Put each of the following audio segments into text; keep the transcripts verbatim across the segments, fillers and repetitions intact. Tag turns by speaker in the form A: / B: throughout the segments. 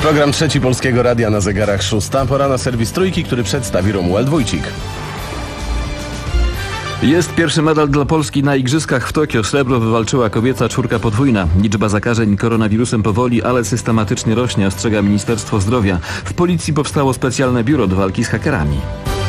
A: Program trzeci Polskiego Radia, na zegarach szósta. Pora na serwis Trójki, który przedstawi Romuald Wójcik.
B: Jest pierwszy medal dla Polski na Igrzyskach w Tokio. Srebro wywalczyła kobieca czwórka podwójna. Liczba zakażeń koronawirusem powoli, ale systematycznie rośnie, ostrzega Ministerstwo Zdrowia. W policji powstało specjalne biuro do walki z hakerami.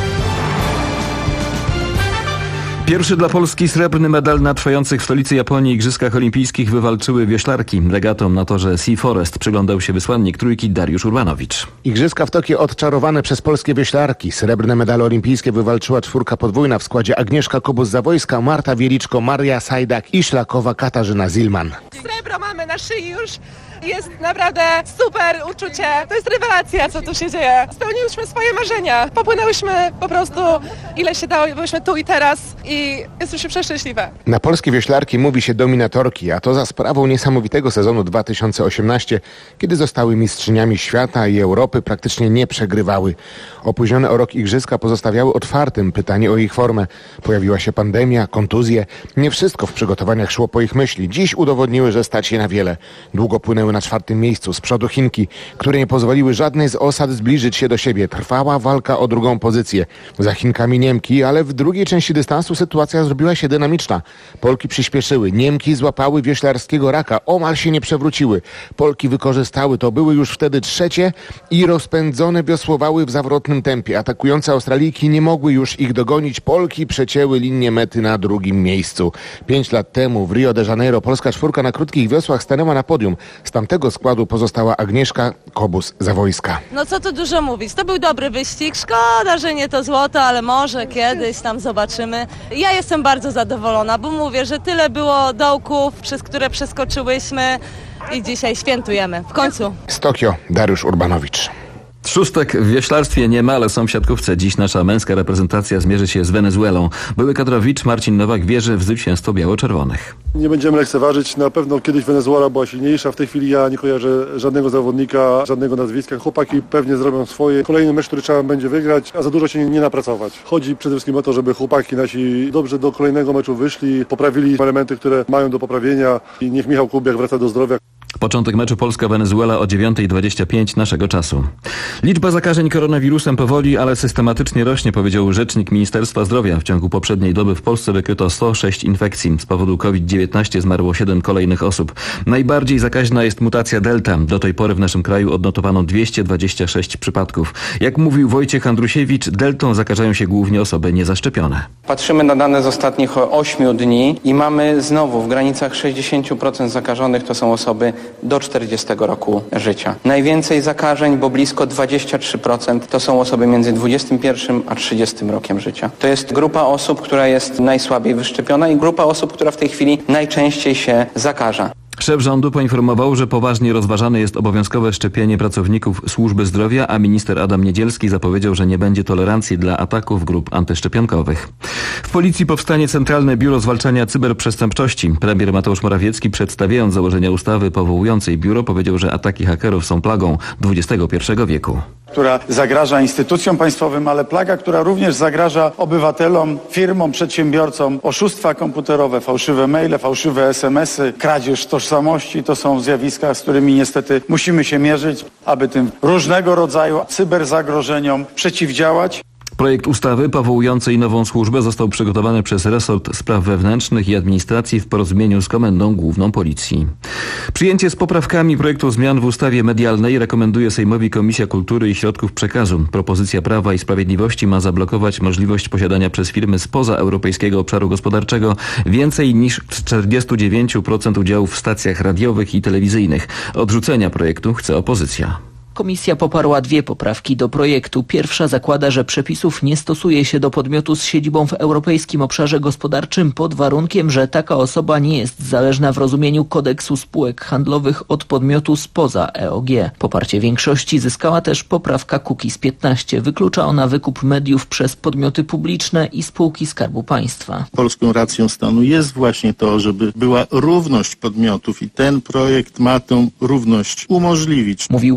B: Pierwszy dla Polski srebrny medal na trwających w stolicy Japonii Igrzyskach Olimpijskich wywalczyły wioślarki. Regatom na torze Sea Forest przyglądał się wysłannik Trójki Dariusz Urbanowicz.
C: Igrzyska w Tokio odczarowane przez polskie wioślarki. Srebrne medale olimpijskie wywalczyła czwórka podwójna w składzie Agnieszka Kobus-Zawojska, Marta Wieliczko, Maria Sajdak i szlakowa Katarzyna Zilman.
D: Srebro mamy na szyi już. Jest naprawdę super uczucie. To jest rewelacja, co tu się dzieje. Spełniłyśmy swoje marzenia. Popłynęłyśmy po prostu ile się dało. Byliśmy tu i teraz i jesteśmy przeszczęśliwe.
C: Na polskie wioślarki mówi się dominatorki, a to za sprawą niesamowitego sezonu dwa tysiące osiemnastego, kiedy zostały mistrzyniami świata i Europy, praktycznie nie przegrywały. Opóźnione o rok igrzyska pozostawiały otwartym pytanie o ich formę. Pojawiła się pandemia, kontuzje. Nie wszystko w przygotowaniach szło po ich myśli. Dziś udowodniły, że stać je na wiele. Długo płynęły na czwartym miejscu, z przodu Chinki, które nie pozwoliły żadnej z osad zbliżyć się do siebie. Trwała walka o drugą pozycję. Za Chinkami Niemki, ale w drugiej części dystansu sytuacja zrobiła się dynamiczna. Polki przyspieszyły, Niemki złapały wioślarskiego raka, omal się nie przewróciły. Polki wykorzystały to, były już wtedy trzecie i rozpędzone wiosłowały w zawrotnym tempie. Atakujące Australijki nie mogły już ich dogonić. Polki przecięły linię mety na drugim miejscu. Pięć lat temu w Rio de Janeiro polska czwórka na krótkich wiosłach stanęła na podium. Z tamtego składu pozostała Agnieszka Kobus-Zawojska.
E: No co tu dużo mówić, to był dobry wyścig, szkoda, że nie to złoto, ale może kiedyś tam zobaczymy. Ja jestem bardzo zadowolona, bo mówię, że tyle było dołków, przez które przeskoczyłyśmy i dzisiaj świętujemy, w końcu.
C: Z Tokio Dariusz Urbanowicz.
B: Szóstek w wioślarstwie nie ma, ale są w siatkówce. Dziś nasza męska reprezentacja zmierzy się z Wenezuelą. Były kadrowicz Marcin Nowak wierzy w zwycięstwo biało-czerwonych.
F: Nie będziemy lekceważyć. Na pewno kiedyś Wenezuela była silniejsza. W tej chwili ja nie kojarzę żadnego zawodnika, żadnego nazwiska. Chłopaki pewnie zrobią swoje. Kolejny mecz, który trzeba będzie wygrać, a za dużo się nie napracować. Chodzi przede wszystkim o to, żeby chłopaki nasi dobrze do kolejnego meczu wyszli, poprawili elementy, które mają do poprawienia i niech Michał Kubiak wraca do zdrowia.
B: Początek meczu Polska-Wenezuela o dziewiąta dwadzieścia pięć naszego czasu. Liczba zakażeń koronawirusem powoli, ale systematycznie rośnie, powiedział rzecznik Ministerstwa Zdrowia. W ciągu poprzedniej doby w Polsce wykryto sto sześć infekcji. Z powodu COVID dziewiętnaście zmarło siedem kolejnych osób. Najbardziej zakaźna jest mutacja Delta. Do tej pory w naszym kraju odnotowano dwieście dwadzieścia sześć przypadków. Jak mówił Wojciech Andrusiewicz, Deltą zakażają się głównie osoby niezaszczepione.
G: Patrzymy na dane z ostatnich ośmiu dni i mamy znowu w granicach sześćdziesiąt procent zakażonych to są osoby do czterdziestego roku życia. Najwięcej zakażeń, bo blisko dwadzieścia trzy procent to są osoby między dwudziestym pierwszym a trzydziestym rokiem życia. To jest grupa osób, która jest najsłabiej wyszczepiona i grupa osób, która w tej chwili najczęściej się zakaża.
B: Szef rządu poinformował, że poważnie rozważane jest obowiązkowe szczepienie pracowników służby zdrowia, a minister Adam Niedzielski zapowiedział, że nie będzie tolerancji dla ataków grup antyszczepionkowych. W policji powstanie Centralne Biuro Zwalczania Cyberprzestępczości. Premier Mateusz Morawiecki, przedstawiając założenia ustawy powołującej biuro, powiedział, że ataki hakerów są plagą dwudziestego pierwszego wieku.
H: Która zagraża instytucjom państwowym, ale plaga, która również zagraża obywatelom, firmom, przedsiębiorcom. Oszustwa komputerowe, fałszywe maile, fałszywe es em esy, kradzież tożsamości to są zjawiska, z którymi niestety musimy się mierzyć, aby tym różnego rodzaju cyberzagrożeniom przeciwdziałać.
B: Projekt ustawy powołującej nową służbę został przygotowany przez resort spraw wewnętrznych i administracji w porozumieniu z Komendą Główną Policji. Przyjęcie z poprawkami projektu zmian w ustawie medialnej rekomenduje Sejmowi Komisja Kultury i Środków Przekazu. Propozycja Prawa i Sprawiedliwości ma zablokować możliwość posiadania przez firmy spoza Europejskiego Obszaru Gospodarczego więcej niż czterdzieści dziewięć procent udziałów w stacjach radiowych i telewizyjnych. Odrzucenia projektu chce opozycja.
I: Komisja poparła dwie poprawki do projektu. Pierwsza zakłada, że przepisów nie stosuje się do podmiotu z siedzibą w Europejskim Obszarze Gospodarczym pod warunkiem, że taka osoba nie jest zależna w rozumieniu kodeksu spółek handlowych od podmiotu spoza E O G. Poparcie większości zyskała też poprawka Kukiz piętnaście. Wyklucza ona wykup mediów przez podmioty publiczne i spółki Skarbu Państwa.
J: Polską racją stanu jest właśnie to, żeby była równość podmiotów i ten projekt ma tę równość umożliwić.
I: Mówił poseł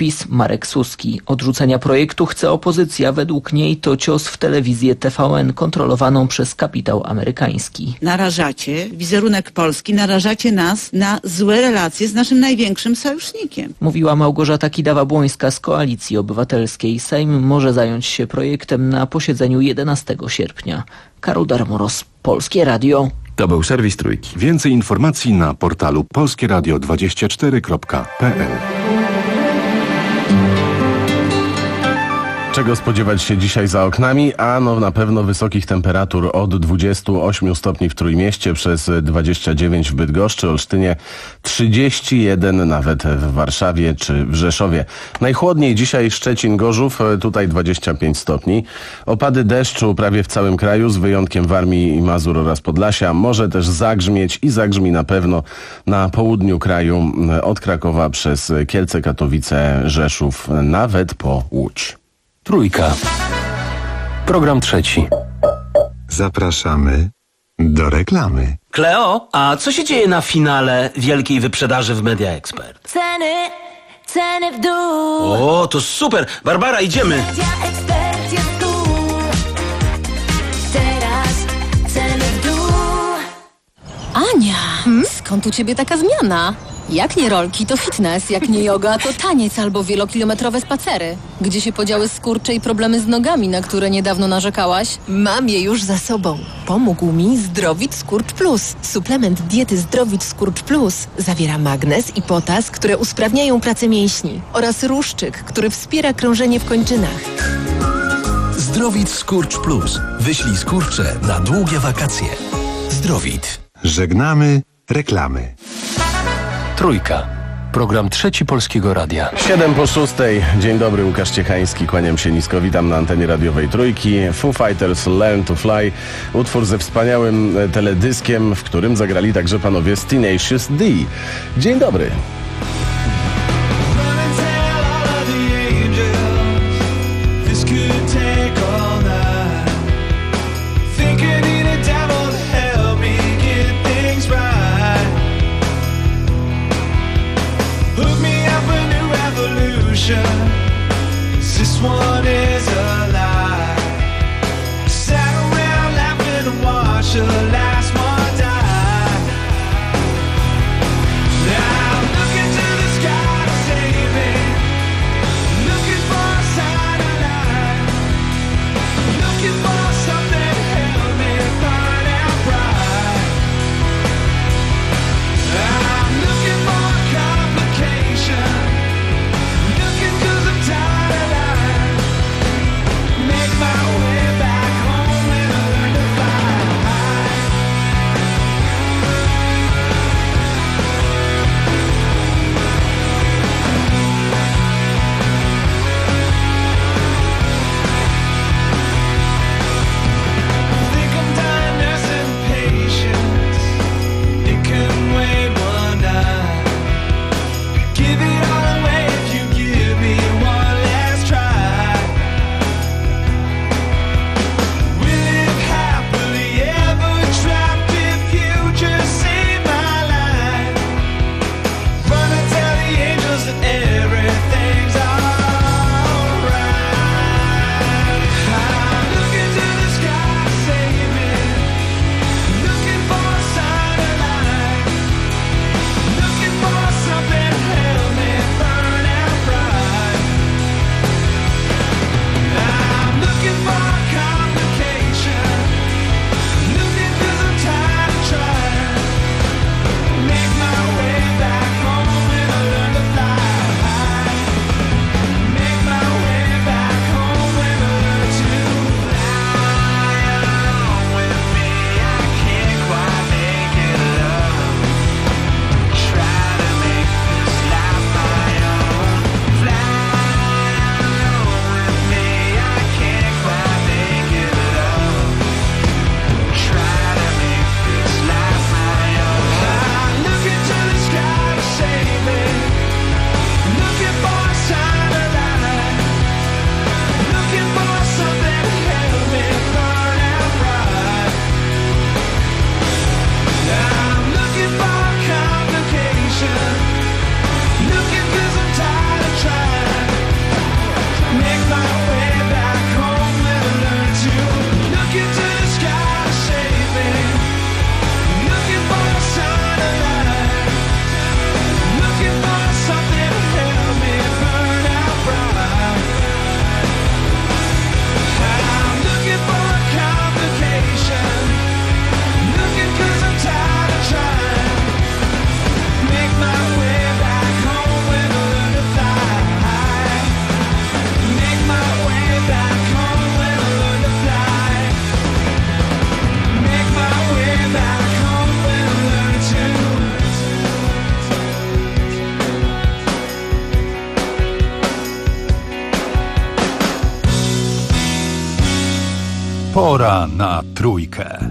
I: PiS Marek Suski. Odrzucenia projektu chce opozycja. Według niej to cios w telewizję T V N kontrolowaną przez kapitał amerykański.
K: Narażacie wizerunek Polski, narażacie nas na złe relacje z naszym największym sojusznikiem.
I: Mówiła Małgorzata Kidawa-Błońska z Koalicji Obywatelskiej. Sejm może zająć się projektem na posiedzeniu jedenastego sierpnia. Karol Darmoros, Polskie Radio.
B: To był serwis Trójki.
L: Więcej informacji na portalu polskieradio dwadzieścia cztery kropka p l.
A: Czego spodziewać się dzisiaj za oknami? Ano na pewno wysokich temperatur od dwudziestu ośmiu stopni w Trójmieście, przez dwadzieścia dziewięć w Bydgoszczy, Olsztynie, trzydzieści jeden nawet w Warszawie czy w Rzeszowie. Najchłodniej dzisiaj Szczecin, Gorzów, tutaj dwadzieścia pięć stopni. Opady deszczu prawie w całym kraju, z wyjątkiem Warmii i Mazur oraz Podlasia. Może też zagrzmieć i zagrzmi na pewno na południu kraju, od Krakowa przez Kielce, Katowice, Rzeszów, nawet po Łódź.
M: Trójka. Program trzeci.
L: Zapraszamy do reklamy.
M: Kleo, a co się dzieje na finale wielkiej wyprzedaży w Media Expert?
N: Ceny, ceny w dół.
M: O, to super! Barbara, idziemy!
N: Media Expert jest tu. Teraz ceny w dół.
O: Ania, hmm? Skąd u ciebie taka zmiana? Jak nie rolki, to fitness, jak nie yoga, to taniec albo wielokilometrowe spacery. Gdzie się podziały skurcze i problemy z nogami, na które niedawno narzekałaś?
P: Mam je już za sobą. Pomógł mi Zdrowit Skurcz Plus. Suplement diety Zdrowit Skurcz Plus zawiera magnez i potas, które usprawniają pracę mięśni, oraz ruszczyk, który wspiera krążenie w kończynach.
Q: Zdrowit Skurcz Plus. Wyślij skurcze na długie wakacje. Zdrowit.
L: Żegnamy reklamy.
M: Trójka. Program trzeci Polskiego Radia.
A: siedem po szóstej. Dzień dobry, Łukasz Ciechański. Kłaniam się nisko, witam na antenie radiowej Trójki. Foo Fighters Learn to Fly. Utwór ze wspaniałym teledyskiem, w którym zagrali także panowie z Tenacious D. Dzień dobry.
R: This one is a lie. Sat around laughing and watched the last one die. Now I'm looking to the sky to save me, looking for a sign of life, looking for something to help me find out right. I'm looking for a complication, looking 'cause I'm tired of life.
Q: Pora na trójkę.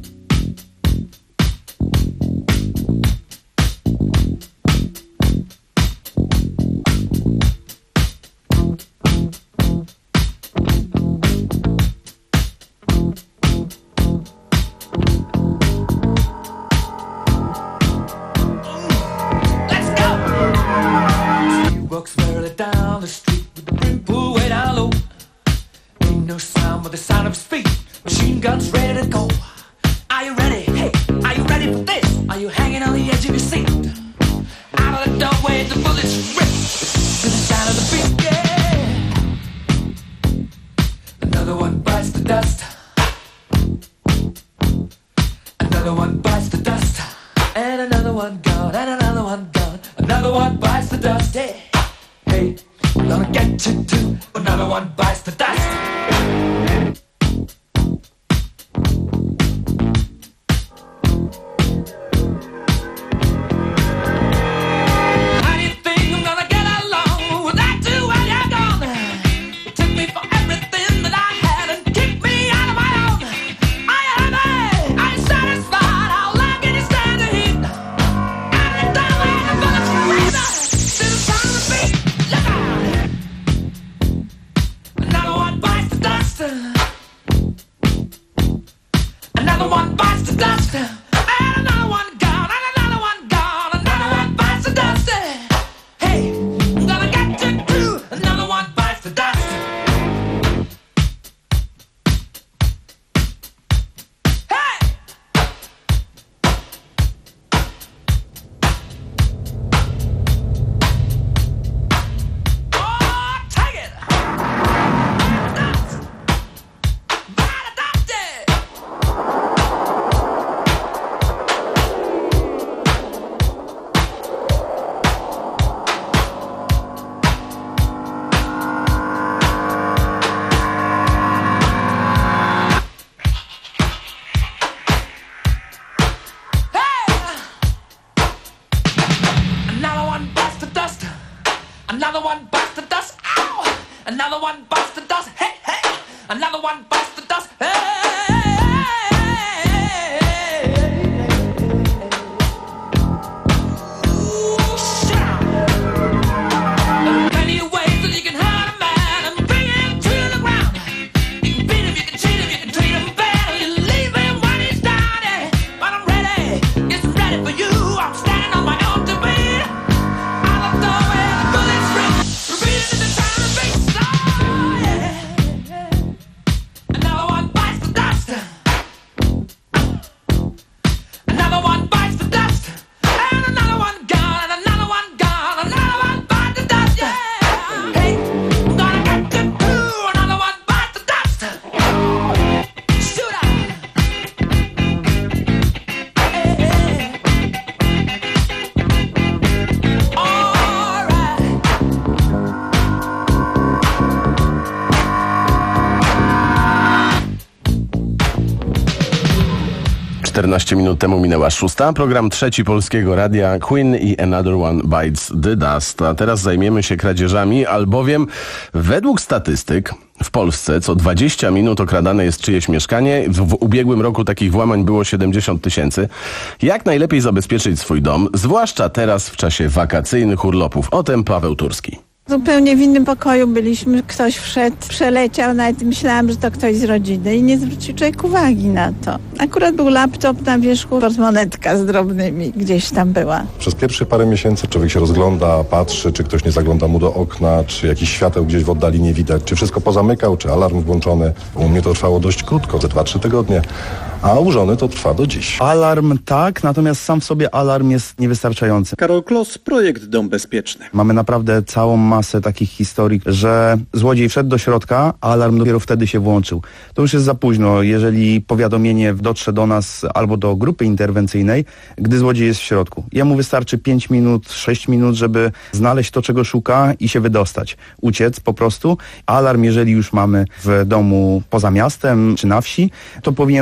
A: czternaście minut temu minęła szósta. Program trzeci Polskiego Radia, Queen i Another One Bites the Dust. A teraz zajmiemy się kradzieżami, albowiem według statystyk w Polsce co dwadzieścia minut okradane jest czyjeś mieszkanie. W, w ubiegłym roku takich włamań było siedemdziesiąt tysięcy. Jak najlepiej zabezpieczyć swój dom, zwłaszcza teraz w czasie wakacyjnych urlopów? O tym Paweł Turski.
S: Zupełnie w innym pokoju byliśmy, ktoś wszedł, przeleciał, nawet myślałam, że to ktoś z rodziny i nie zwrócił człowiek uwagi na to. Akurat był laptop na wierzchu, portmonetka z drobnymi gdzieś tam była.
T: Przez pierwsze parę miesięcy człowiek się rozgląda, patrzy, czy ktoś nie zagląda mu do okna, czy jakiś świateł gdzieś w oddali nie widać, czy wszystko pozamykał, czy alarm włączony. U mnie to trwało dość krótko, ze dwa trzy tygodnie, a u żony to trwa do dziś.
U: Alarm tak, natomiast sam w sobie alarm jest niewystarczający.
V: Karol Klos, projekt Dom Bezpieczny.
U: Mamy naprawdę całą masę takich historii, że złodziej wszedł do środka, a alarm dopiero wtedy się włączył. To już jest za późno, jeżeli powiadomienie dotrze do nas albo do grupy interwencyjnej, gdy złodziej jest w środku. Jemu wystarczy pięć minut, sześć minut, żeby znaleźć to, czego szuka i się wydostać. Uciec po prostu. Alarm, jeżeli już mamy w domu poza miastem czy na wsi, to powinien on wykrywać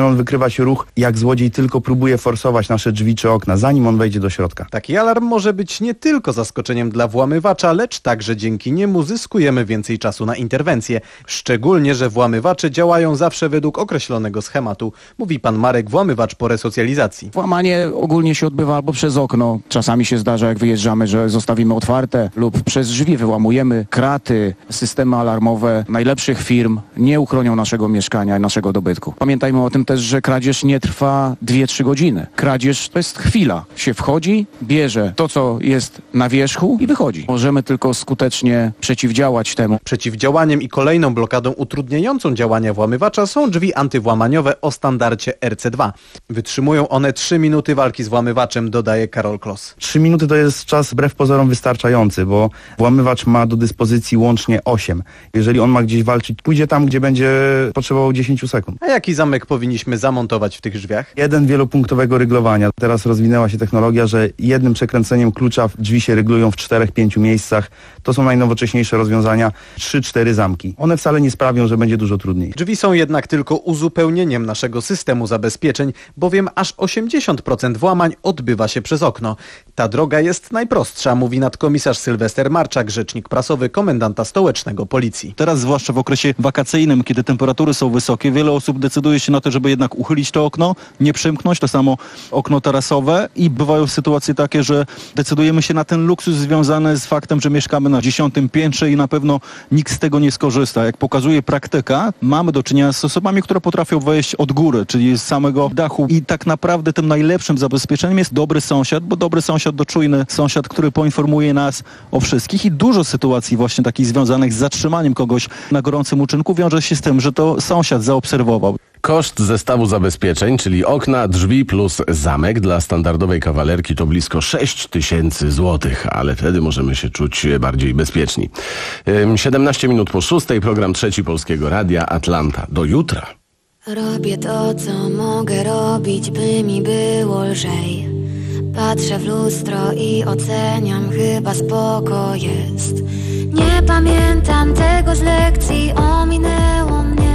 U: słychać ruch, jak złodziej tylko próbuje forsować nasze drzwi czy okna, zanim on wejdzie do środka.
D: Taki alarm może być nie tylko zaskoczeniem dla włamywacza, lecz także dzięki niemu zyskujemy więcej czasu na interwencję. Szczególnie, że włamywacze działają zawsze według określonego schematu, mówi pan Marek, włamywacz po resocjalizacji.
E: Włamanie ogólnie się odbywa albo przez okno. Czasami się zdarza, jak wyjeżdżamy, że zostawimy otwarte, lub przez drzwi wyłamujemy. Kraty, systemy alarmowe najlepszych firm nie uchronią naszego mieszkania i naszego dobytku. Pamiętajmy o tym też, że kradzież nie trwa dwie trzy godziny. Kradzież to jest chwila. Się wchodzi, bierze to, co jest na wierzchu i wychodzi. Możemy tylko skutecznie przeciwdziałać temu.
D: Przeciwdziałaniem i kolejną blokadą utrudniającą działania włamywacza są drzwi antywłamaniowe o standardzie R C dwa. Wytrzymują one trzy minuty walki z włamywaczem, dodaje Karol Klos.
U: trzy minuty to jest czas wbrew pozorom wystarczający, bo włamywacz ma do dyspozycji łącznie osiem. Jeżeli on ma gdzieś walczyć, pójdzie tam, gdzie będzie potrzebował dziesięć sekund.
D: A jaki zamek powinniśmy zamontować w tych drzwiach?
U: Jeden wielopunktowego ryglowania. Teraz rozwinęła się technologia, że jednym przekręceniem klucza drzwi się ryglują w czterech, pięciu miejscach. To są najnowocześniejsze rozwiązania. Trzy, cztery zamki. One wcale nie sprawią, że będzie dużo trudniej.
D: Drzwi są jednak tylko uzupełnieniem naszego systemu zabezpieczeń, bowiem aż osiemdziesiąt procent włamań odbywa się przez okno. Ta droga jest najprostsza, mówi nadkomisarz Sylwester Marczak, rzecznik prasowy komendanta stołecznego policji.
W: Teraz, zwłaszcza w okresie wakacyjnym, kiedy temperatury są wysokie, wiele osób decyduje się na to, żeby jednak uchylić to okno, nie przymknąć, to samo okno tarasowe, i bywają sytuacje takie, że decydujemy się na ten luksus związany z faktem, że mieszkamy na dziesiątym piętrze i na pewno nikt z tego nie skorzysta. Jak pokazuje praktyka, mamy do czynienia z osobami, które potrafią wejść od góry, czyli z samego dachu, i tak naprawdę tym najlepszym zabezpieczeniem jest dobry sąsiad, bo dobry sąsiad to czujny sąsiad, który poinformuje nas o wszystkich, i dużo sytuacji właśnie takich związanych z zatrzymaniem kogoś na gorącym uczynku wiąże się z tym, że to sąsiad zaobserwował.
A: Koszt zestawu zabezpieczeń, czyli okna, drzwi plus zamek dla standardowej kawalerki to blisko sześć tysięcy złotych, ale wtedy możemy się czuć bardziej bezpieczni. siedemnaście minut po szóstej, program Trzeci Polskiego Radia, Atlanta. Do jutra.
N: Robię to, co mogę robić, by mi było lżej. Patrzę w lustro i oceniam, chyba spoko jest. Nie pamiętam tego z lekcji, ominęło mnie.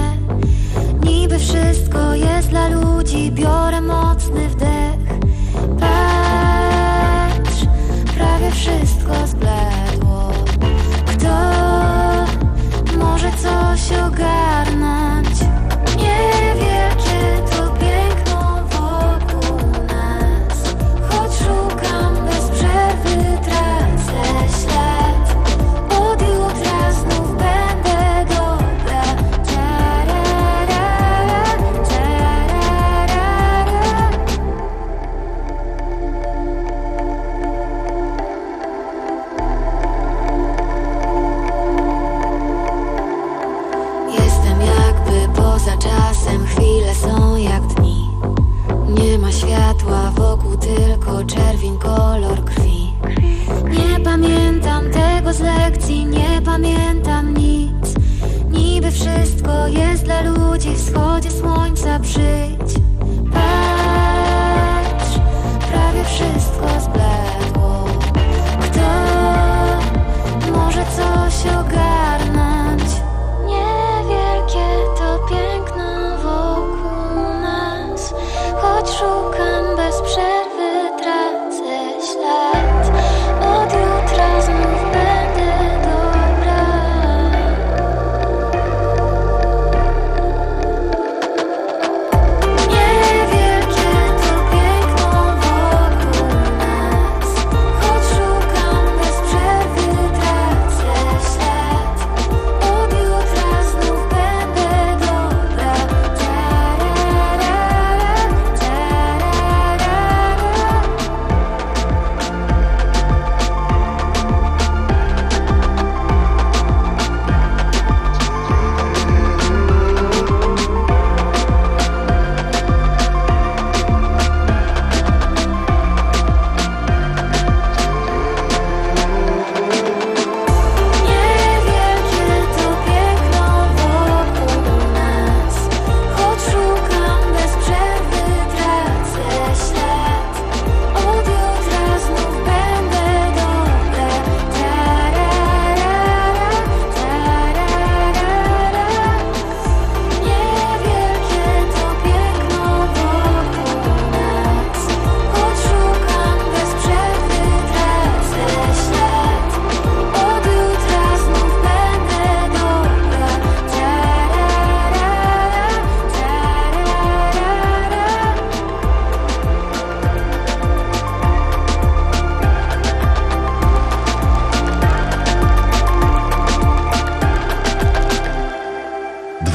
N: Niby wszystko jest dla ludzi, biorę mocny wdech. Patrz, prawie wszystko zbledło. Kto może coś ogarnąć? Niewielkie to piękno wokół nas. Choć szukam bez przerwy, tracę ślad. Od jutra znów będę dobra. Jestem jakby poza czasem, chwile są jak dni. Nie ma światła wokół, tylko czerwień, kolor krwi. Nie pamiętam tego z lekcji, nie pamiętam nic. Niby wszystko jest dla ludzi, w wschodzie słońca przyjdź. Patrz, prawie wszystko zbledło. Kto może coś ogarnąć? Niewielkie to piękno wokół nas. Choć szukam bez przerwy, tracę ślad. Od jutra znów będę dobra. Niewielkie to piękno wokół nas. Choć szukam bez przerwy, tracę ślad.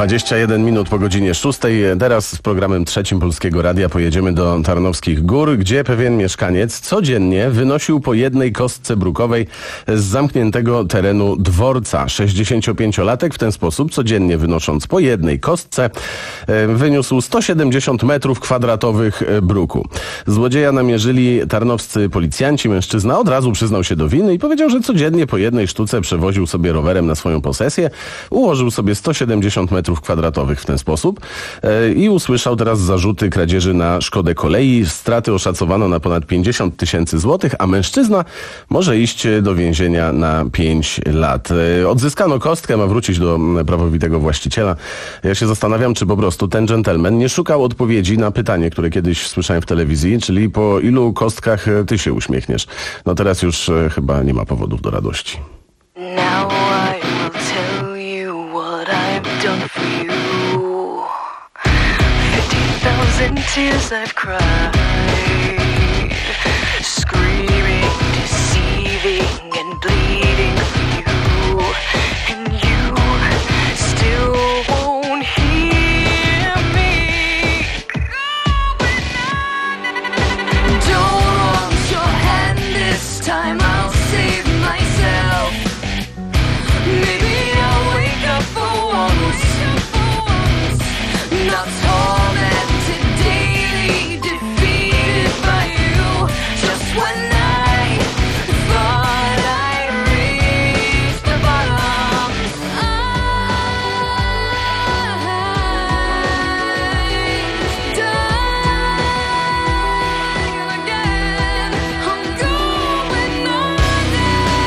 A: dwadzieścia jeden minut po godzinie szóstej. Teraz z programem trzecim Polskiego Radia pojedziemy do Tarnowskich Gór, gdzie pewien mieszkaniec codziennie wynosił po jednej kostce brukowej z zamkniętego terenu dworca. sześćdziesięciopięciolatek w ten sposób, codziennie wynosząc po jednej kostce, wyniósł sto siedemdziesiąt metrów kwadratowych bruku. Złodzieja namierzyli tarnowscy policjanci. Mężczyzna od razu przyznał się do winy i powiedział, że codziennie po jednej sztuce przewoził sobie rowerem na swoją posesję, ułożył sobie sto siedemdziesiąt metrów kwadratowych w ten sposób e, i usłyszał teraz zarzuty kradzieży na szkodę kolei. Straty oszacowano na ponad pięćdziesiąt tysięcy złotych, a mężczyzna może iść do więzienia na pięć lat. E, odzyskano kostkę, ma wrócić do prawowitego właściciela. Ja się zastanawiam, czy po prostu ten dżentelmen nie szukał odpowiedzi na pytanie, które kiedyś słyszałem w telewizji, czyli po ilu kostkach ty się uśmiechniesz. No teraz już e, chyba nie ma powodów do radości.
R: Now I will tell you what I've done for you. Fifty thousand tears I've cried, screaming, deceiving and bleeding for you, and you still won't hear me. Don't want your hand this time, I'll save myself. Maybe I'll wake up for once, not tormented daily, defeated by you. Just when I thought I reached the bottom, I'm dying again. I'm going under.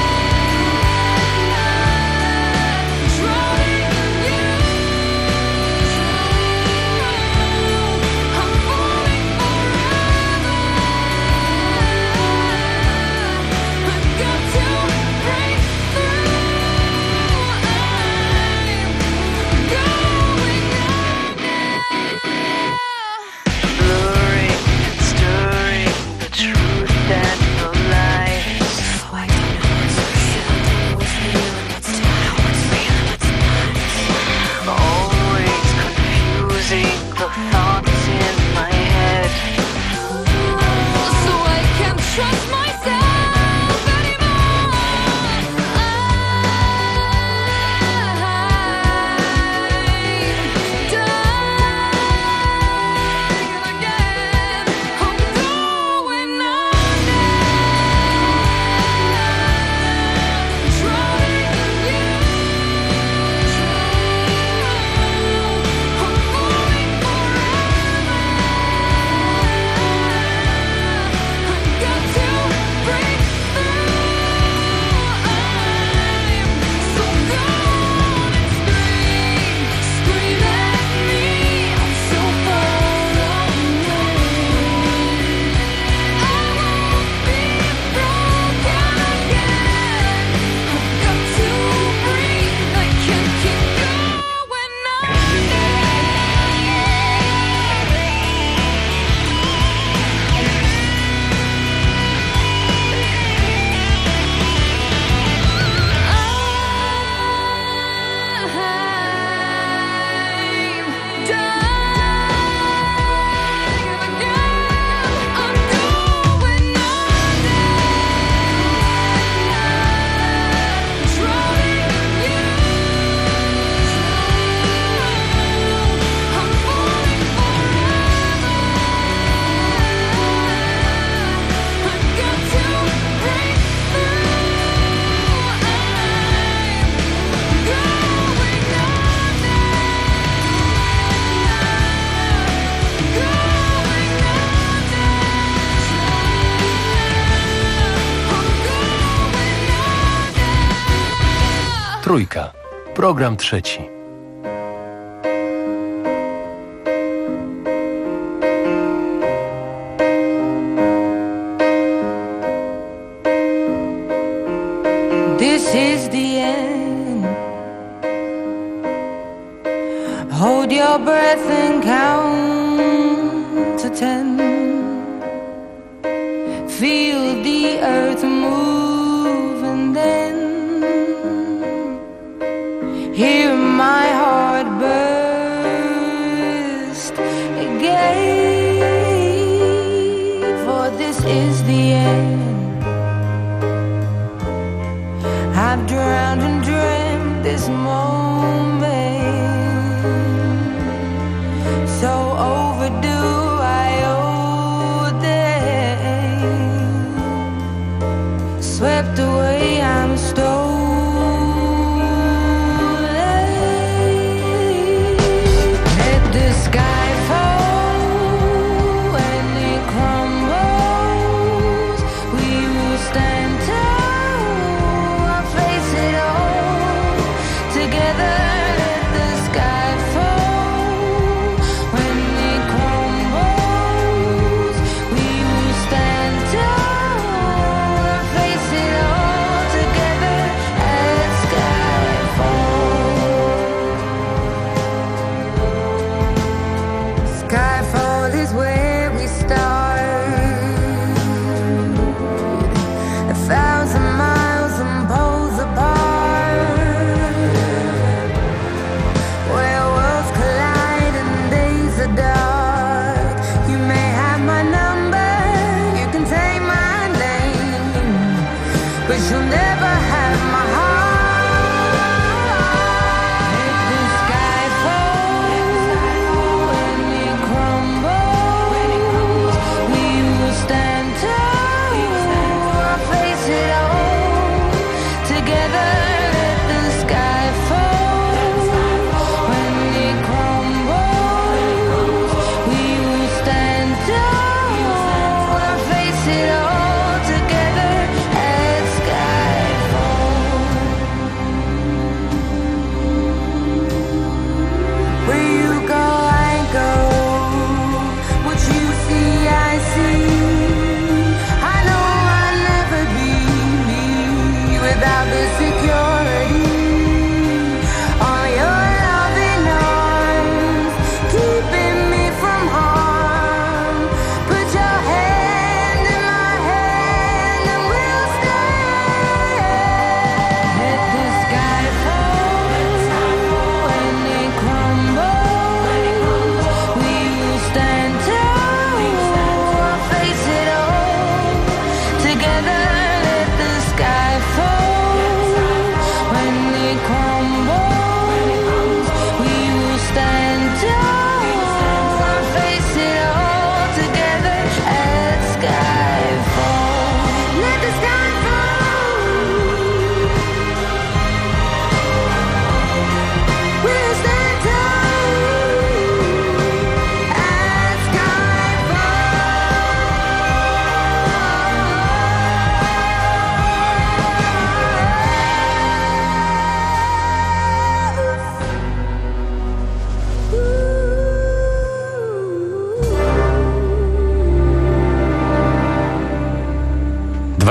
C: Trójka. Program trzeci.
F: This is the end. Hold your breath and count to ten. Feel the earth move and then hear my heart burn.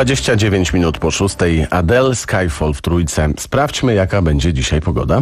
A: dwadzieścia dziewięć minut po szóstej. Adele, Skyfall w Trójce. Sprawdźmy, jaka będzie dzisiaj pogoda.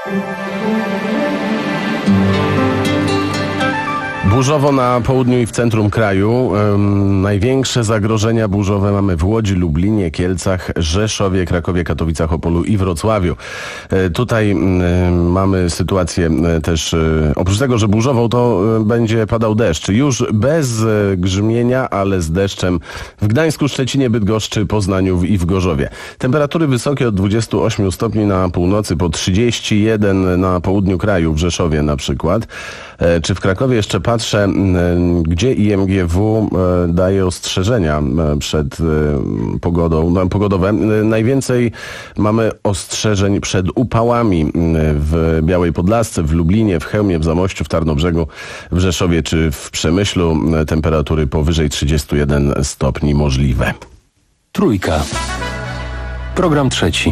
A: Burzowo na południu i w centrum kraju. Ym, największe zagrożenia burzowe mamy w Łodzi, Lublinie, Kielcach, Rzeszowie, Krakowie, Katowicach, Opolu i Wrocławiu. Y, tutaj y, mamy sytuację y, też, y, oprócz tego, że burzową, to y, będzie padał deszcz. Już bez y, grzmienia, ale z deszczem w Gdańsku, Szczecinie, Bydgoszczy, Poznaniu i w Gorzowie. Temperatury wysokie od dwudziestu ośmiu stopni na północy, po trzydzieści jeden na południu kraju, w Rzeszowie na przykład. Y, czy w Krakowie jeszcze patrzę, gdzie I M G W daje ostrzeżenia przed pogodą, pogodowe. Najwięcej mamy ostrzeżeń przed upałami w Białej Podlasce, w Lublinie, w Chełmie, w Zamościu, w Tarnobrzegu, w Rzeszowie czy w Przemyślu. Temperatury powyżej trzydziestu jeden stopni możliwe.
C: Trójka. Program trzeci.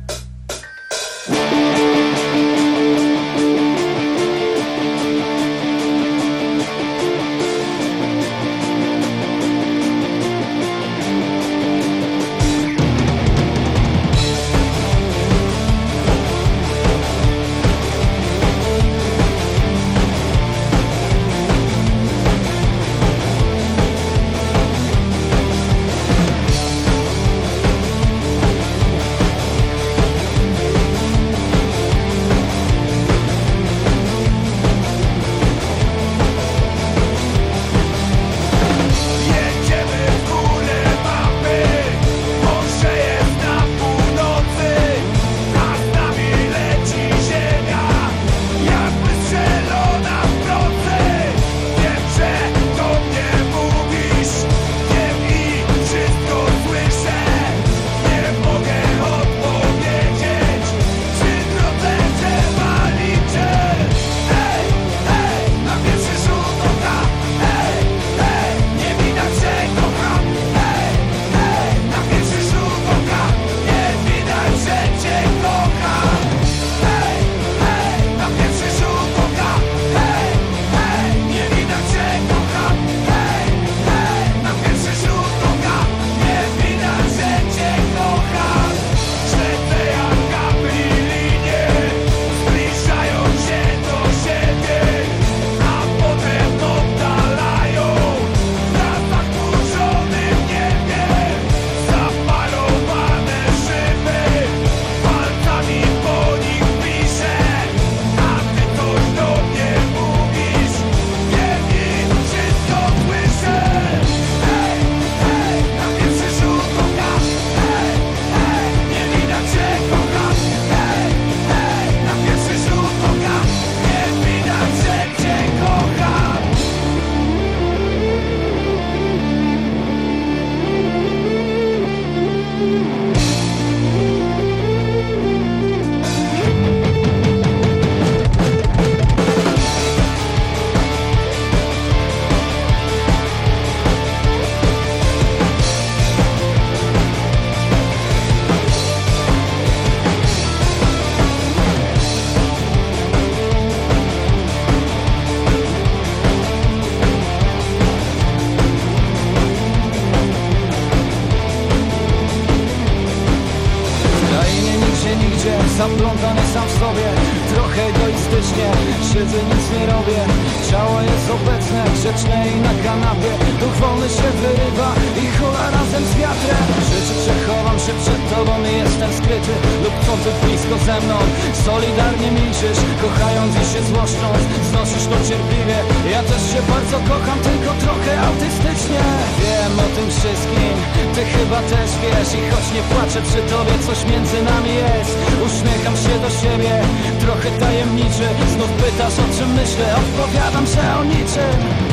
R: Zaplątany sam w sobie, trochę egoistycznie siedzę, nic nie robię. Ciało jest obecne, grzeczne i na kanapie. Duch wolny się wyrywa i hula razem z wiatrem. Rzeczy przechowam się przed tobą i jestem skryty, lub chcący blisko ze mną. Solidarnie milczysz, kochając i się złoszcząc, znosisz to cierpliwie. Ja też się bardzo kocham, tylko trochę autystycznie. Wiem o tym wszystkim, ty chyba też wiesz. I choć nie płaczę przy tobie, coś między nami jest. Uśmiecham się do siebie, trochę tajemniczy. Znów pytasz, o czym myślę, odpowiadam, że o niczym.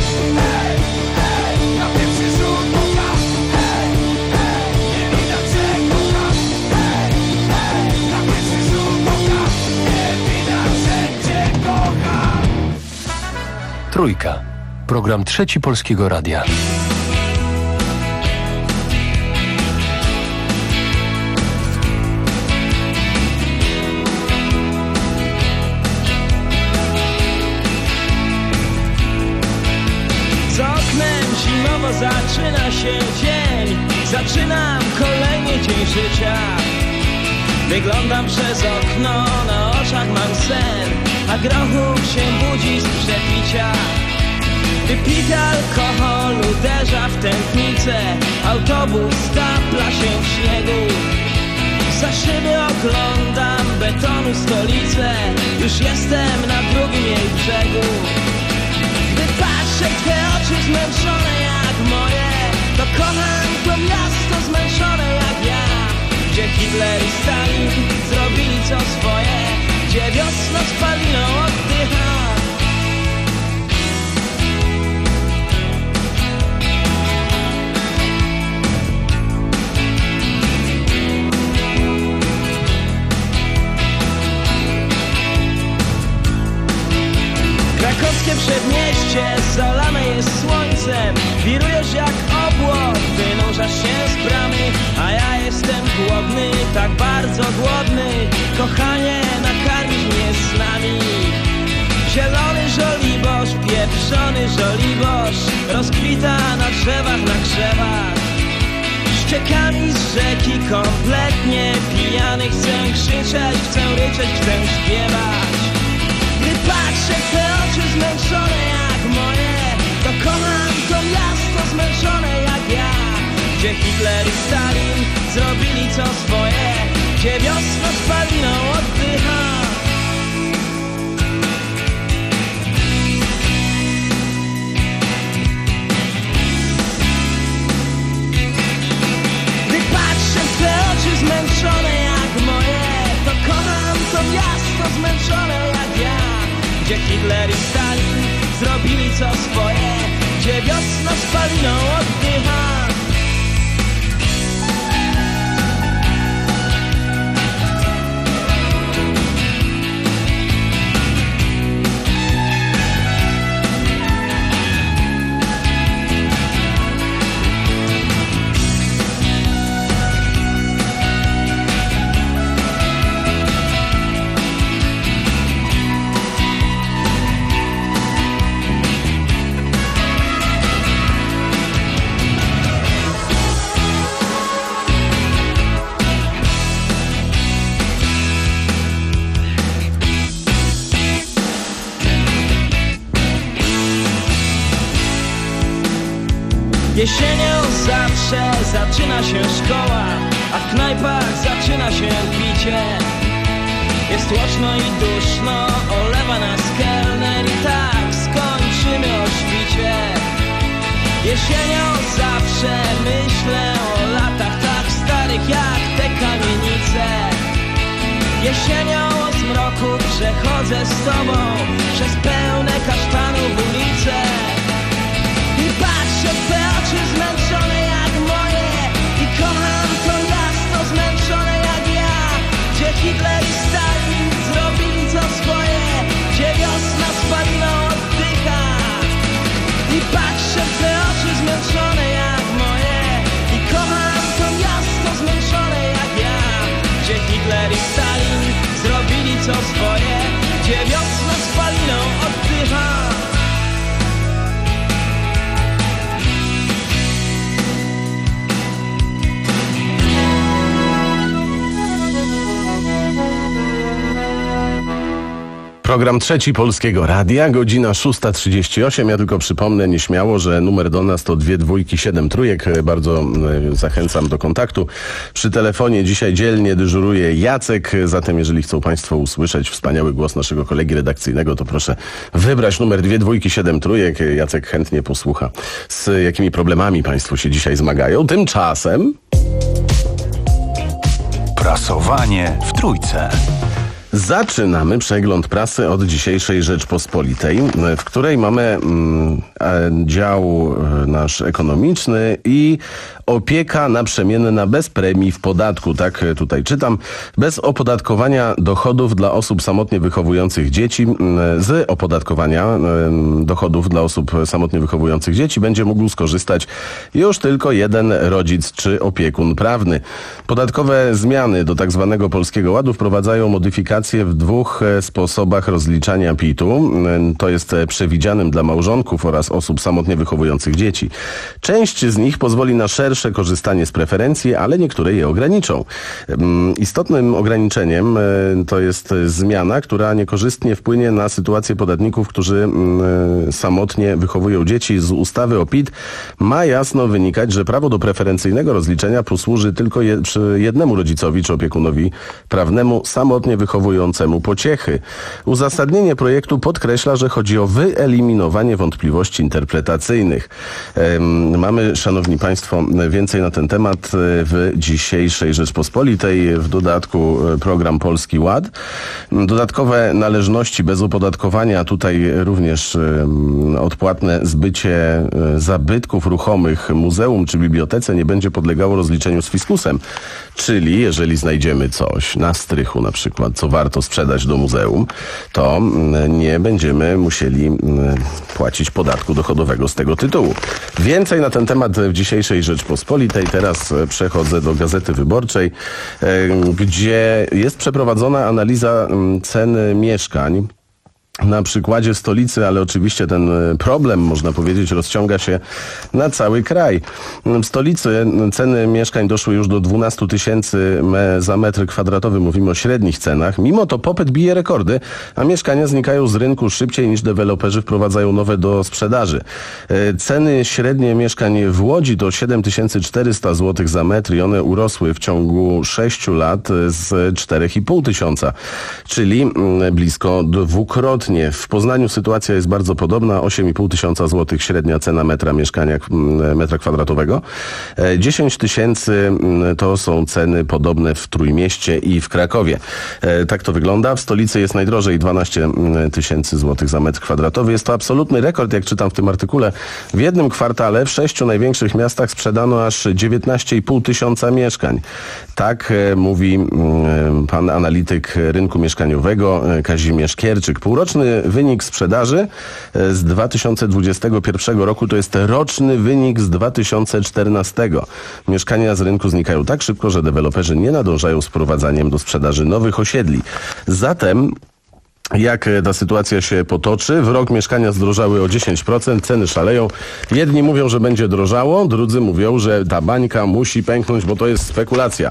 R: Ej, ej, na pierwszy rzut oka. Ej, ej, nie widać, że kocham. Ej, ej, na pierwszy rzut oka. Nie widać, że cię kocham.
C: Trójka. Program trzeci Polskiego Radia.
R: Zaczyna się dzień, Zaczynam kolejny dzień życia. Wyglądam przez okno, na oczach mam sen, a grochu się budzi z przepicia. Wypity alkohol uderza w tętnicę, autobus stapla się w śniegu. Za szyby oglądam betonu stolicę, już jestem na drugim jej brzegu. Gdy patrzę w te oczy zmęczone jak moje, to kocham to miasto zmęczone jak ja. Gdzie Hitler i Stalin zrobili co swoje, gdzie wiosna spaliną oddycha. Krakowskie przedmieście zalane jest słońcem. Wirujesz jak obłok, wynurzasz się z bramy, a ja jestem głodny, tak bardzo głodny. Kochanie, nakarmisz mnie z nami. Zielony żoliborz, pieprzony żoliborz rozkwita na drzewach, na krzewach. Ściekami z rzeki kompletnie pijany, chcę krzyczeć, chcę ryczeć, chcę śpiewać. Gdy patrzę w te oczy zmęczone jak moje, to kocham to miasto zmęczone jak ja. Gdzie Hitler i Stalin zrobili co swoje, gdzie wiosna spaliną oddycha. Gdy patrzę w te oczy zmęczone jak moje, to kocham to miasto zmęczone jak ja. Gdzie Hitler i Stalin zrobili co swoje, gdzie wiosna spaliną oddycha. Jesienią zawsze zaczyna się szkoła, a w knajpach zaczyna się picie. Jest tłoczno i duszno, olewa nas kelner i tak skończymy o świcie. Jesienią zawsze myślę o latach tak starych jak te kamienice. Jesienią o zmroku przechodzę z tobą przez pełne kasztanów ulice. I patrzę w te oczy zmęczone jak moje i kocham to miasto zmęczone jak ja. Gdzie Hitler i Stalin zrobili co swoje, gdzie wiosna spaliną oddycha. I patrzę w te oczy zmęczone jak moje i kocham to miasto zmęczone jak ja. Gdzie Hitler i Stalin zrobili co swoje, gdzie wiosna spaliną oddycha.
A: Program trzeci Polskiego Radia, godzina szósta trzydzieści osiem. Ja tylko przypomnę nieśmiało, że numer do nas to dwie dwójki, siedem trójek. Bardzo e, zachęcam do kontaktu. Przy telefonie dzisiaj dzielnie dyżuruje Jacek, zatem jeżeli chcą Państwo usłyszeć wspaniały głos naszego kolegi redakcyjnego, to proszę wybrać numer dwie dwójki, siedem trójek. Jacek chętnie posłucha, z jakimi problemami Państwo się dzisiaj zmagają. Tymczasem...
Q: Prasowanie w Trójce.
A: Zaczynamy przegląd prasy od dzisiejszej Rzeczpospolitej, w której mamy mm, dział nasz ekonomiczny i opieka naprzemienna bez premii w podatku. Tak tutaj czytam. Bez opodatkowania dochodów dla osób samotnie wychowujących dzieci. Z opodatkowania dochodów dla osób samotnie wychowujących dzieci będzie mógł skorzystać już tylko jeden rodzic czy opiekun prawny. Podatkowe zmiany do tak zwanego Polskiego Ładu wprowadzają modyfikacje informacje w dwóch e, sposobach rozliczania P I T-u. E, to jest e, przewidzianym dla małżonków oraz osób samotnie wychowujących dzieci. Część z nich pozwoli na szersze korzystanie z preferencji, ale niektóre je ograniczą. E, istotnym ograniczeniem e, to jest zmiana, która niekorzystnie wpłynie na sytuację podatników, którzy e, samotnie wychowują dzieci. Z ustawy o P I T ma jasno wynikać, że prawo do preferencyjnego rozliczenia posłuży tylko je, przy jednemu rodzicowi czy opiekunowi prawnemu samotnie wychowującemu pociechy. Uzasadnienie projektu podkreśla, że chodzi o wyeliminowanie wątpliwości interpretacyjnych. Ehm, mamy, szanowni państwo, więcej na ten temat w dzisiejszej Rzeczpospolitej. W dodatku program Polski Ład. Dodatkowe należności bez opodatkowania, tutaj również um, odpłatne zbycie zabytków ruchomych muzeum czy bibliotece nie będzie podlegało rozliczeniu z fiskusem. Czyli jeżeli znajdziemy coś na strychu na przykład, co warto sprzedać do muzeum, to nie będziemy musieli płacić podatku dochodowego z tego tytułu. Więcej na ten temat w dzisiejszej Rzeczpospolitej. Teraz przechodzę do Gazety Wyborczej, gdzie jest przeprowadzona analiza cen mieszkań na przykładzie stolicy, ale oczywiście ten problem, można powiedzieć, rozciąga się na cały kraj. W stolicy ceny mieszkań doszły już do dwanaście tysięcy za metr kwadratowy. Mówimy o średnich cenach. Mimo to popyt bije rekordy, a mieszkania znikają z rynku szybciej niż deweloperzy wprowadzają nowe do sprzedaży. Ceny średnie mieszkań w Łodzi to siedem tysięcy czterysta złotych za metr i one urosły w ciągu sześciu lat z cztery i pół tysiąca, czyli blisko dwukrotnie. W Poznaniu sytuacja jest bardzo podobna. osiem i pół tysiąca złotych średnia cena metra mieszkania, metra kwadratowego. dziesięć tysięcy to są ceny podobne w Trójmieście i w Krakowie. Tak to wygląda. W stolicy jest najdrożej dwanaście tysięcy złotych za metr kwadratowy. Jest to absolutny rekord, jak czytam w tym artykule. W jednym kwartale w sześciu największych miastach sprzedano aż dziewiętnaście i pół tysiąca mieszkań. Tak mówi pan analityk rynku mieszkaniowego Kazimierz Kierczyk. Półroczny wynik sprzedaży z dwa tysiące dwudziestego pierwszego roku to jest roczny wynik z dwa tysiące czternastego. Mieszkania z rynku znikają tak szybko, że deweloperzy nie nadążają z wprowadzaniem do sprzedaży nowych osiedli. Zatem jak ta sytuacja się potoczy? W rok mieszkania zdrożały o dziesięć procent, ceny szaleją. Jedni mówią, że będzie drożało, drudzy mówią, że ta bańka musi pęknąć, bo to jest spekulacja.